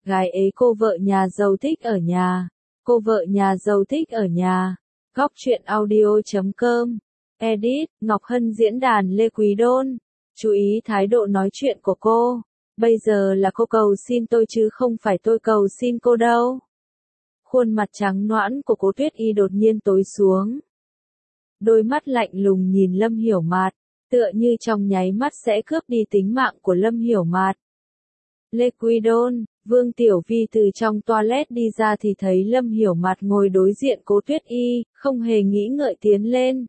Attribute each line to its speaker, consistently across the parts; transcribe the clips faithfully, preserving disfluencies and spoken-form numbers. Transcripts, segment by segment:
Speaker 1: Gái ế cô vợ nhà giàu thích ở nhà. Cô vợ nhà giàu thích ở nhà. Góc truyện audio chấm com. Edit, Ngọc Hân diễn đàn Lê Quý Đôn. Chú ý thái độ nói chuyện của cô. Bây giờ là cô cầu xin tôi chứ không phải tôi cầu xin cô đâu. Khuôn mặt trắng nõn của Cố Tuyết Y đột nhiên tối xuống. Đôi mắt lạnh lùng nhìn Lâm Hiểu Mạt, tựa như trong nháy mắt sẽ cướp đi tính mạng của Lâm Hiểu Mạt. Lê Quý Đôn, Vương Tiểu Vi từ trong toilet đi ra thì thấy Lâm Hiểu Mạt ngồi đối diện Cố Tuyết Y, không hề nghĩ ngợi tiến lên.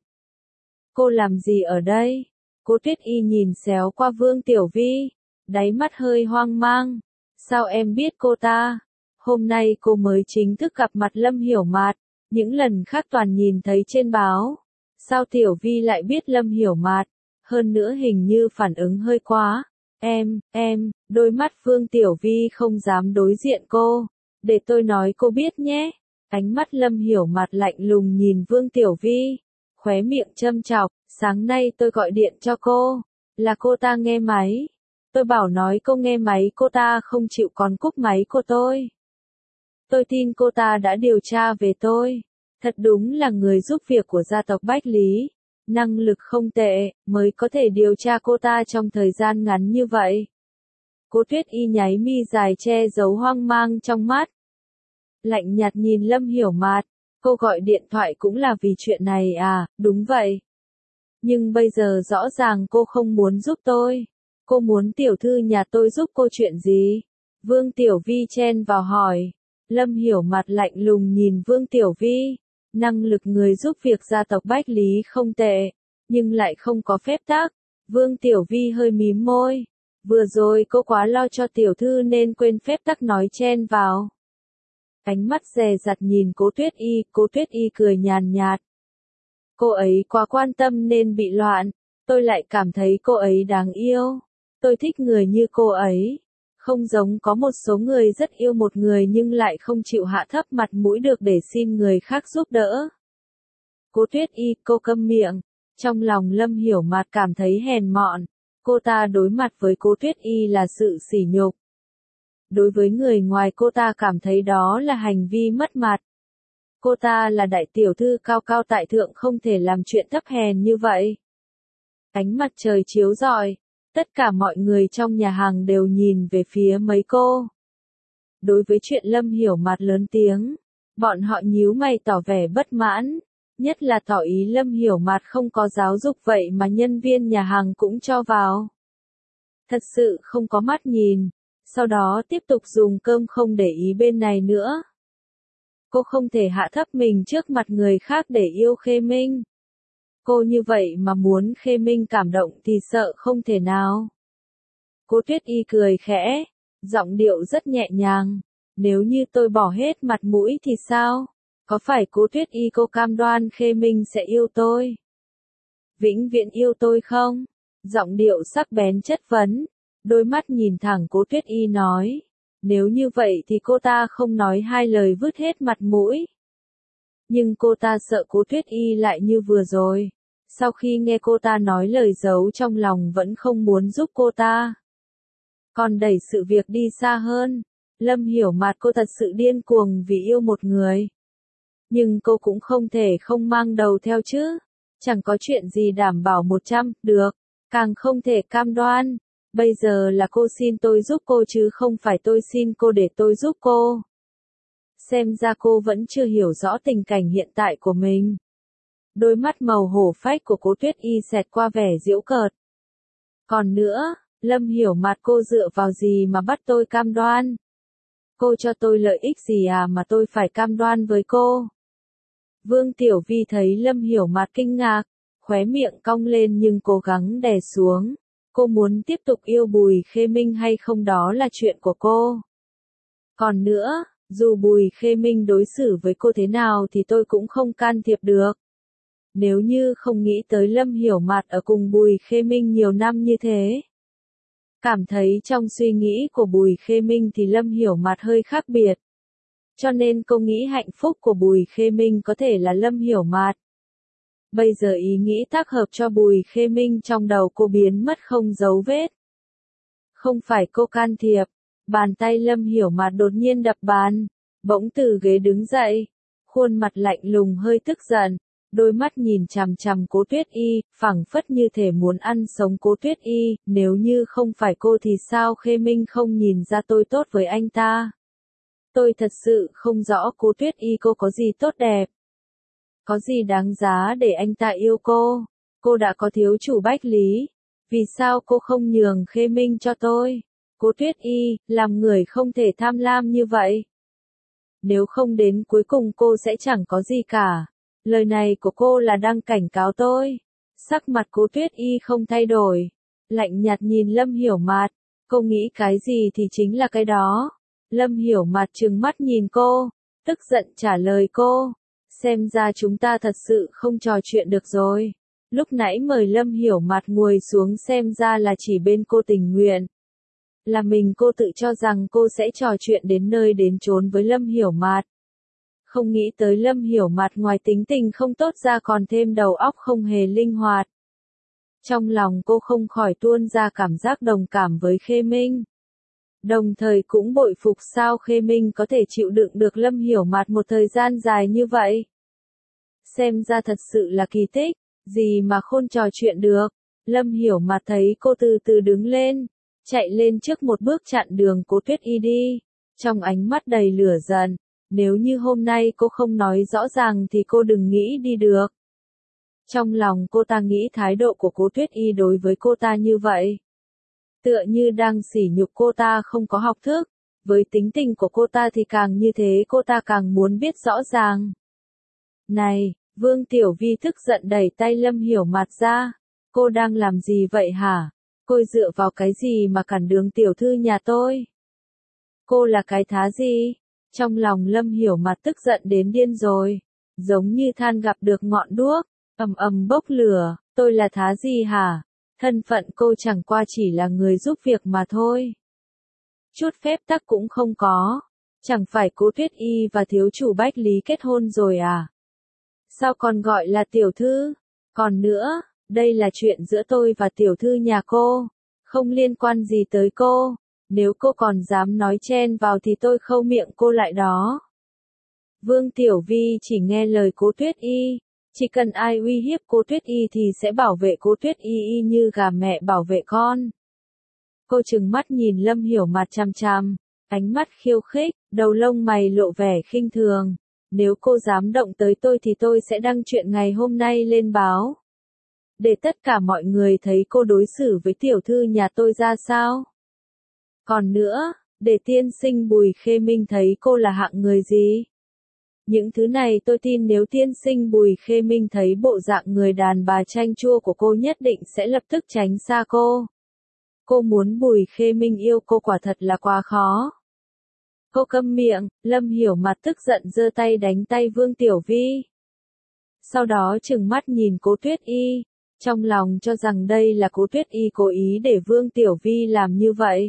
Speaker 1: Cô làm gì ở đây? Cố Tuyết Y nhìn xéo qua Vương Tiểu Vi, đáy mắt hơi hoang mang. Sao em biết cô ta? Hôm nay cô mới chính thức gặp mặt Lâm Hiểu Mạt, những lần khác toàn nhìn thấy trên báo. Sao Tiểu Vi lại biết Lâm Hiểu Mạt? Hơn nữa hình như phản ứng hơi quá. Em, em, đôi mắt Vương Tiểu Vi không dám đối diện cô. Để tôi nói cô biết nhé. Ánh mắt Lâm Hiểu Mạt lạnh lùng nhìn Vương Tiểu Vi, khóe miệng châm chọc. Sáng nay tôi gọi điện cho cô, là cô ta nghe máy. Tôi bảo nói cô nghe máy cô ta không chịu còn cúp máy của tôi. Tôi tin cô ta đã điều tra về tôi. Thật đúng là người giúp việc của gia tộc Bách Lý. Năng lực không tệ, mới có thể điều tra cô ta trong thời gian ngắn như vậy. Cố Tuyết Y nháy mi dài che giấu hoang mang trong mắt. Lạnh nhạt nhìn Lâm Hiểu Mạt, cô gọi điện thoại cũng là vì chuyện này à, đúng vậy. Nhưng bây giờ rõ ràng cô không muốn giúp tôi. Cô muốn tiểu thư nhà tôi giúp cô chuyện gì? Vương Tiểu Vi chen vào hỏi. Lâm Hiểu Mạt lạnh lùng nhìn Vương Tiểu Vi. Năng lực người giúp việc gia tộc Bách Lý không tệ, nhưng lại không có phép tắc. Vương Tiểu Vi hơi mím môi. Vừa rồi cô quá lo cho tiểu thư nên quên phép tắc nói chen vào. Ánh mắt dè dặt nhìn Cố Tuyết Y, Cố Tuyết Y cười nhàn nhạt. Cô ấy quá quan tâm nên bị loạn, tôi lại cảm thấy cô ấy đáng yêu. Tôi thích người như cô ấy. Không giống có một số người rất yêu một người nhưng lại không chịu hạ thấp mặt mũi được để xin người khác giúp đỡ. Cố Tuyết Y, cô câm miệng. Trong lòng Lâm Hiểu Mạt cảm thấy hèn mọn. Cô ta đối mặt với Cố Tuyết Y là sự sỉ nhục. Đối với người ngoài cô ta cảm thấy đó là hành vi mất mặt. Cô ta là đại tiểu thư cao cao tại thượng không thể làm chuyện thấp hèn như vậy. Ánh mặt trời chiếu rọi. Tất cả mọi người trong nhà hàng đều nhìn về phía mấy cô. Đối với chuyện Lâm Hiểu Mạt lớn tiếng, bọn họ nhíu mày tỏ vẻ bất mãn, nhất là tỏ ý Lâm Hiểu Mạt không có giáo dục vậy mà nhân viên nhà hàng cũng cho vào. Thật sự không có mắt nhìn, sau đó tiếp tục dùng cơm không để ý bên này nữa. Cô không thể hạ thấp mình trước mặt người khác để yêu Khê Minh. Cô như vậy mà muốn Khê Minh cảm động thì sợ không thể nào. Cố Tuyết Y cười khẽ, giọng điệu rất nhẹ nhàng. Nếu như tôi bỏ hết mặt mũi thì sao? Có phải Cố Tuyết Y cô cam đoan Khê Minh sẽ yêu tôi? Vĩnh viễn yêu tôi không? Giọng điệu sắc bén chất vấn. Đôi mắt nhìn thẳng Cố Tuyết Y nói. Nếu như vậy thì cô ta không nói hai lời vứt hết mặt mũi. Nhưng cô ta sợ Cố Tuyết Y lại như vừa rồi. Sau khi nghe cô ta nói lời giấu trong lòng vẫn không muốn giúp cô ta. Còn đẩy sự việc đi xa hơn. Lâm Hiểu Mạt cô thật sự điên cuồng vì yêu một người. Nhưng cô cũng không thể không mang đầu theo chứ. Chẳng có chuyện gì đảm bảo một trăm, được. Càng không thể cam đoan. Bây giờ là cô xin tôi giúp cô chứ không phải tôi xin cô để tôi giúp cô. Xem ra cô vẫn chưa hiểu rõ tình cảnh hiện tại của mình. Đôi mắt màu hổ phách của Cố Tuyết Y xẹt qua vẻ giễu cợt. Còn nữa, Lâm Hiểu Mạt cô dựa vào gì mà bắt tôi cam đoan? Cô cho tôi lợi ích gì à mà tôi phải cam đoan với cô? Vương Tiểu Vi thấy Lâm Hiểu Mạt kinh ngạc, khóe miệng cong lên nhưng cố gắng đè xuống. Cô muốn tiếp tục yêu Bùi Khê Minh hay không đó là chuyện của cô. Còn nữa, dù Bùi Khê Minh đối xử với cô thế nào thì tôi cũng không can thiệp được. Nếu như không nghĩ tới Lâm Hiểu Mạt ở cùng Bùi Khê Minh nhiều năm như thế. Cảm thấy trong suy nghĩ của Bùi Khê Minh thì Lâm Hiểu Mạt hơi khác biệt. Cho nên cô nghĩ hạnh phúc của Bùi Khê Minh có thể là Lâm Hiểu Mạt. Bây giờ ý nghĩ tác hợp cho Bùi Khê Minh trong đầu cô biến mất không dấu vết. Không phải cô can thiệp, Bàn tay Lâm Hiểu Mạt đột nhiên đập bàn, bỗng từ ghế đứng dậy, khuôn mặt lạnh lùng hơi tức giận, đôi mắt nhìn chằm chằm Cố Tuyết Y, phảng phất như thể muốn ăn sống Cố Tuyết Y, nếu như không phải cô thì sao Khê Minh không nhìn ra tôi tốt với anh ta. Tôi thật sự không rõ Cố Tuyết Y cô có gì tốt đẹp. Có gì đáng giá để anh ta yêu cô? Cô đã có thiếu chủ Bách Lý. Vì sao cô không nhường Khê Minh cho tôi? Cố Tuyết Y, làm người không thể tham lam như vậy. Nếu không đến cuối cùng cô sẽ chẳng có gì cả. Lời này của cô là đang cảnh cáo tôi. Sắc mặt Cố Tuyết Y không thay đổi. Lạnh nhạt nhìn Lâm Hiểu Mạt. Cô nghĩ cái gì thì chính là cái đó. Lâm Hiểu Mạt trừng mắt nhìn cô. Tức giận trả lời cô. Xem ra chúng ta thật sự không trò chuyện được rồi. Lúc nãy mời Lâm Hiểu Mạt ngồi xuống xem ra là chỉ bên cô tình nguyện. Là mình cô tự cho rằng cô sẽ trò chuyện đến nơi đến chốn với Lâm Hiểu Mạt. Không nghĩ tới Lâm Hiểu Mạt ngoài tính tình không tốt ra còn thêm đầu óc không hề linh hoạt. Trong lòng cô không khỏi tuôn ra cảm giác đồng cảm với Khê Minh. Đồng thời cũng bội phục sao Khê Minh có thể chịu đựng được Lâm Hiểu Mạt một thời gian dài như vậy. Xem ra thật sự là kỳ tích, gì mà khôn trò chuyện được. Lâm Hiểu Mạt thấy cô từ từ đứng lên, chạy lên trước một bước chặn đường Cố Tuyết Y đi, trong ánh mắt đầy lửa giận. Nếu như hôm nay cô không nói rõ ràng thì cô đừng nghĩ đi được. Trong lòng cô ta nghĩ thái độ của Cố Tuyết Y đối với cô ta như vậy, tựa như đang sỉ nhục cô ta không có học thức. Với tính tình của cô ta thì càng như thế cô ta càng muốn biết rõ ràng. Này, Vương Tiểu Vi tức giận đẩy tay Lâm Hiểu Mạt ra. Cô đang làm gì vậy hả? Cô dựa vào cái gì mà cản đường tiểu thư nhà tôi? Cô là cái thá gì? Trong lòng Lâm Hiểu Mạt tức giận đến điên rồi. Giống như than gặp được ngọn đuốc, ầm ầm bốc lửa. Tôi là thá gì hả? Thân phận cô chẳng qua chỉ là người giúp việc mà thôi. Chút phép tắc cũng không có. Chẳng phải Cố Tuyết Y và thiếu chủ Bách Lý kết hôn rồi à? Sao còn gọi là tiểu thư? Còn nữa, đây là chuyện giữa tôi và tiểu thư nhà cô. Không liên quan gì tới cô. Nếu cô còn dám nói chen vào thì tôi khâu miệng cô lại đó. Vương Tiểu Vi chỉ nghe lời Cố Tuyết Y. Chỉ cần ai uy hiếp Cố Tuyết Y thì sẽ bảo vệ Cố Tuyết Y y như gà mẹ bảo vệ con. Cô trừng mắt nhìn Lâm Hiểu Mạt chằm chằm, ánh mắt khiêu khích, đầu lông mày lộ vẻ khinh thường. Nếu cô dám động tới tôi thì tôi sẽ đăng chuyện ngày hôm nay lên báo. Để tất cả mọi người thấy cô đối xử với tiểu thư nhà tôi ra sao. Còn nữa, để tiên sinh Bùi Khê Minh thấy cô là hạng người gì. Những thứ này tôi tin nếu tiên sinh Bùi Khê Minh thấy bộ dạng người đàn bà chanh chua của cô nhất định sẽ lập tức tránh xa cô. Cô muốn Bùi Khê Minh yêu cô quả thật là quá khó. Cô câm miệng, Lâm Hiểu Mạt tức giận giơ tay đánh tay Vương Tiểu Vi. Sau đó trừng mắt nhìn Cố Tuyết Y, trong lòng cho rằng đây là Cố Tuyết Y cố ý để Vương Tiểu Vi làm như vậy.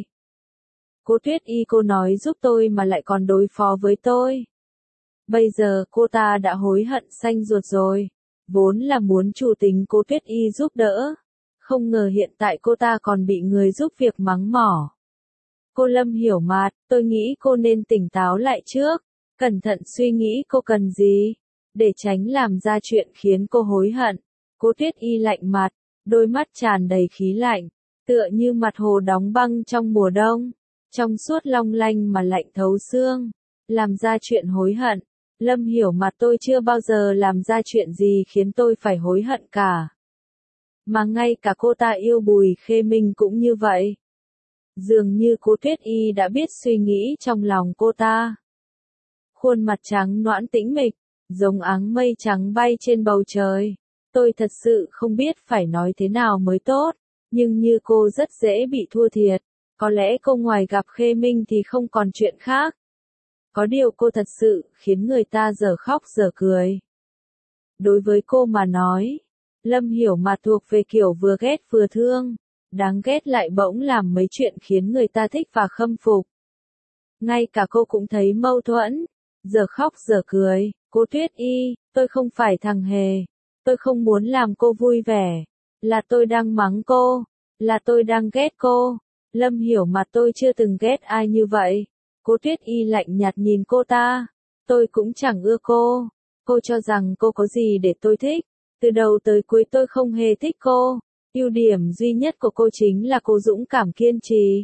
Speaker 1: Cố Tuyết Y cô nói giúp tôi mà lại còn đối phó với tôi. Bây giờ cô ta đã hối hận xanh ruột rồi, vốn là muốn chủ tính Cố Tuyết Y giúp đỡ. Không ngờ hiện tại cô ta còn bị người giúp việc mắng mỏ. Cô Lâm Hiểu Mạt, tôi nghĩ cô nên tỉnh táo lại trước, cẩn thận suy nghĩ cô cần gì, để tránh làm ra chuyện khiến cô hối hận. Cố Tuyết Y lạnh mặt, đôi mắt tràn đầy khí lạnh, tựa như mặt hồ đóng băng trong mùa đông, trong suốt long lanh mà lạnh thấu xương, làm ra chuyện hối hận. Lâm Hiểu Mạt, tôi chưa bao giờ làm ra chuyện gì khiến tôi phải hối hận cả. Mà ngay cả cô ta yêu Bùi Khê Minh cũng như vậy. Dường như Cố Tuyết Y đã biết suy nghĩ trong lòng cô ta. Khuôn mặt trắng nõn tĩnh mịch, giống áng mây trắng bay trên bầu trời. Tôi thật sự không biết phải nói thế nào mới tốt, nhưng như cô rất dễ bị thua thiệt. Có lẽ cô ngoài gặp Khê Minh thì không còn chuyện khác. Có điều cô thật sự khiến người ta dở khóc dở cười. Đối với cô mà nói, Lâm Hiểu Mạt thuộc về kiểu vừa ghét vừa thương, đáng ghét lại bỗng làm mấy chuyện khiến người ta thích và khâm phục. Ngay cả cô cũng thấy mâu thuẫn, giờ khóc giờ cười. Cố Tuyết Y, tôi không phải thằng hề, tôi không muốn làm cô vui vẻ, là tôi đang mắng cô, là tôi đang ghét cô, Lâm Hiểu Mặt tôi chưa từng ghét ai như vậy. Cố Tuyết Y lạnh nhạt nhìn cô ta. Tôi cũng chẳng ưa cô. Cô cho rằng cô có gì để tôi thích. Từ đầu tới cuối tôi không hề thích cô. Ưu điểm duy nhất của cô chính là cô dũng cảm kiên trì.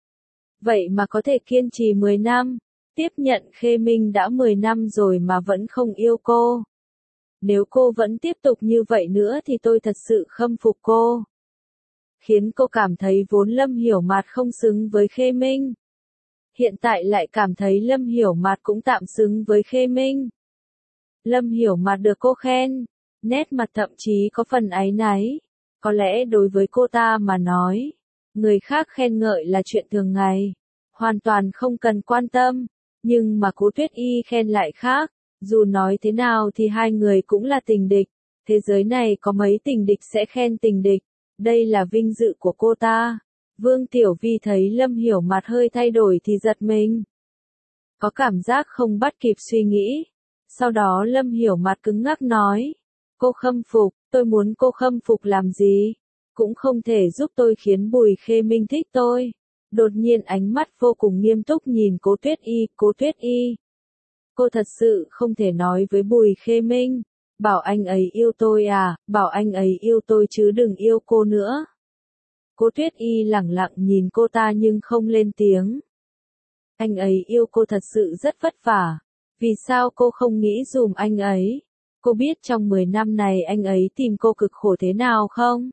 Speaker 1: Vậy mà có thể kiên trì mười năm. Tiếp nhận Khê Minh đã mười năm rồi mà vẫn không yêu cô. Nếu cô vẫn tiếp tục như vậy nữa thì tôi thật sự khâm phục cô. Khiến cô cảm thấy vốn Lâm Hiểu Mạt không xứng với Khê Minh. Hiện tại lại cảm thấy Lâm Hiểu Mạt cũng tạm xứng với Khê Minh. Lâm Hiểu Mạt được cô khen, nét mặt thậm chí có phần áy náy. Có lẽ đối với cô ta mà nói, người khác khen ngợi là chuyện thường ngày, hoàn toàn không cần quan tâm. Nhưng mà Cố Tuyết Y khen lại khác, dù nói thế nào thì hai người cũng là tình địch. Thế giới này có mấy tình địch sẽ khen tình địch, đây là vinh dự của cô ta. Vương Tiểu Vi thấy Lâm Hiểu Mạt hơi thay đổi thì giật mình. Có cảm giác không bắt kịp suy nghĩ. Sau đó Lâm Hiểu Mạt cứng ngắc nói. Cô khâm phục, tôi muốn cô khâm phục làm gì? Cũng không thể giúp tôi khiến Bùi Khê Minh thích tôi. Đột nhiên ánh mắt vô cùng nghiêm túc nhìn Cố Tuyết Y, Cố Tuyết Y. Cô thật sự không thể nói với Bùi Khê Minh. Bảo anh ấy yêu tôi à, bảo anh ấy yêu tôi chứ đừng yêu cô nữa. Cố Tuyết Y lẳng lặng nhìn cô ta nhưng không lên tiếng. Anh ấy yêu cô thật sự rất vất vả. Vì sao cô không nghĩ dùm anh ấy? Cô biết trong mười năm này anh ấy tìm cô cực khổ thế nào không?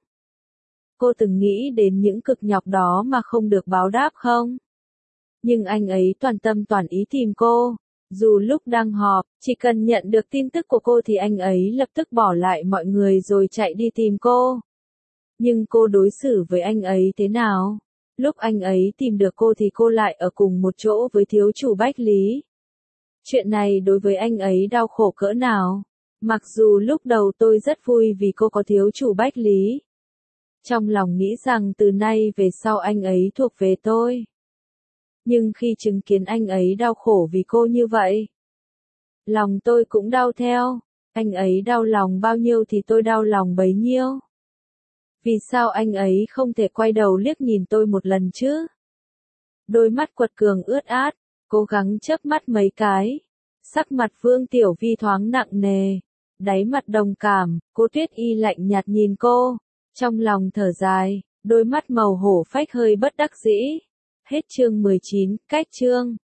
Speaker 1: Cô từng nghĩ đến những cực nhọc đó mà không được báo đáp không? Nhưng anh ấy toàn tâm toàn ý tìm cô. Dù lúc đang họp, chỉ cần nhận được tin tức của cô thì anh ấy lập tức bỏ lại mọi người rồi chạy đi tìm cô. Nhưng cô đối xử với anh ấy thế nào? Lúc anh ấy tìm được cô thì cô lại ở cùng một chỗ với thiếu chủ Bách Lý. Chuyện này đối với anh ấy đau khổ cỡ nào? Mặc dù lúc đầu tôi rất vui vì cô có thiếu chủ Bách Lý. Trong lòng nghĩ rằng từ nay về sau anh ấy thuộc về tôi. Nhưng khi chứng kiến anh ấy đau khổ vì cô như vậy, lòng tôi cũng đau theo. Anh ấy đau lòng bao nhiêu thì tôi đau lòng bấy nhiêu. Vì sao anh ấy không thể quay đầu liếc nhìn tôi một lần chứ? Đôi mắt quật cường ướt át, cố gắng chớp mắt mấy cái. Sắc mặt Vương Tiểu Vi thoáng nặng nề, đáy mặt đồng cảm. Cố Tuyết Y lạnh nhạt nhìn cô, trong lòng thở dài, đôi mắt màu hổ phách hơi bất đắc dĩ. Hết chương mười chín, cách chương.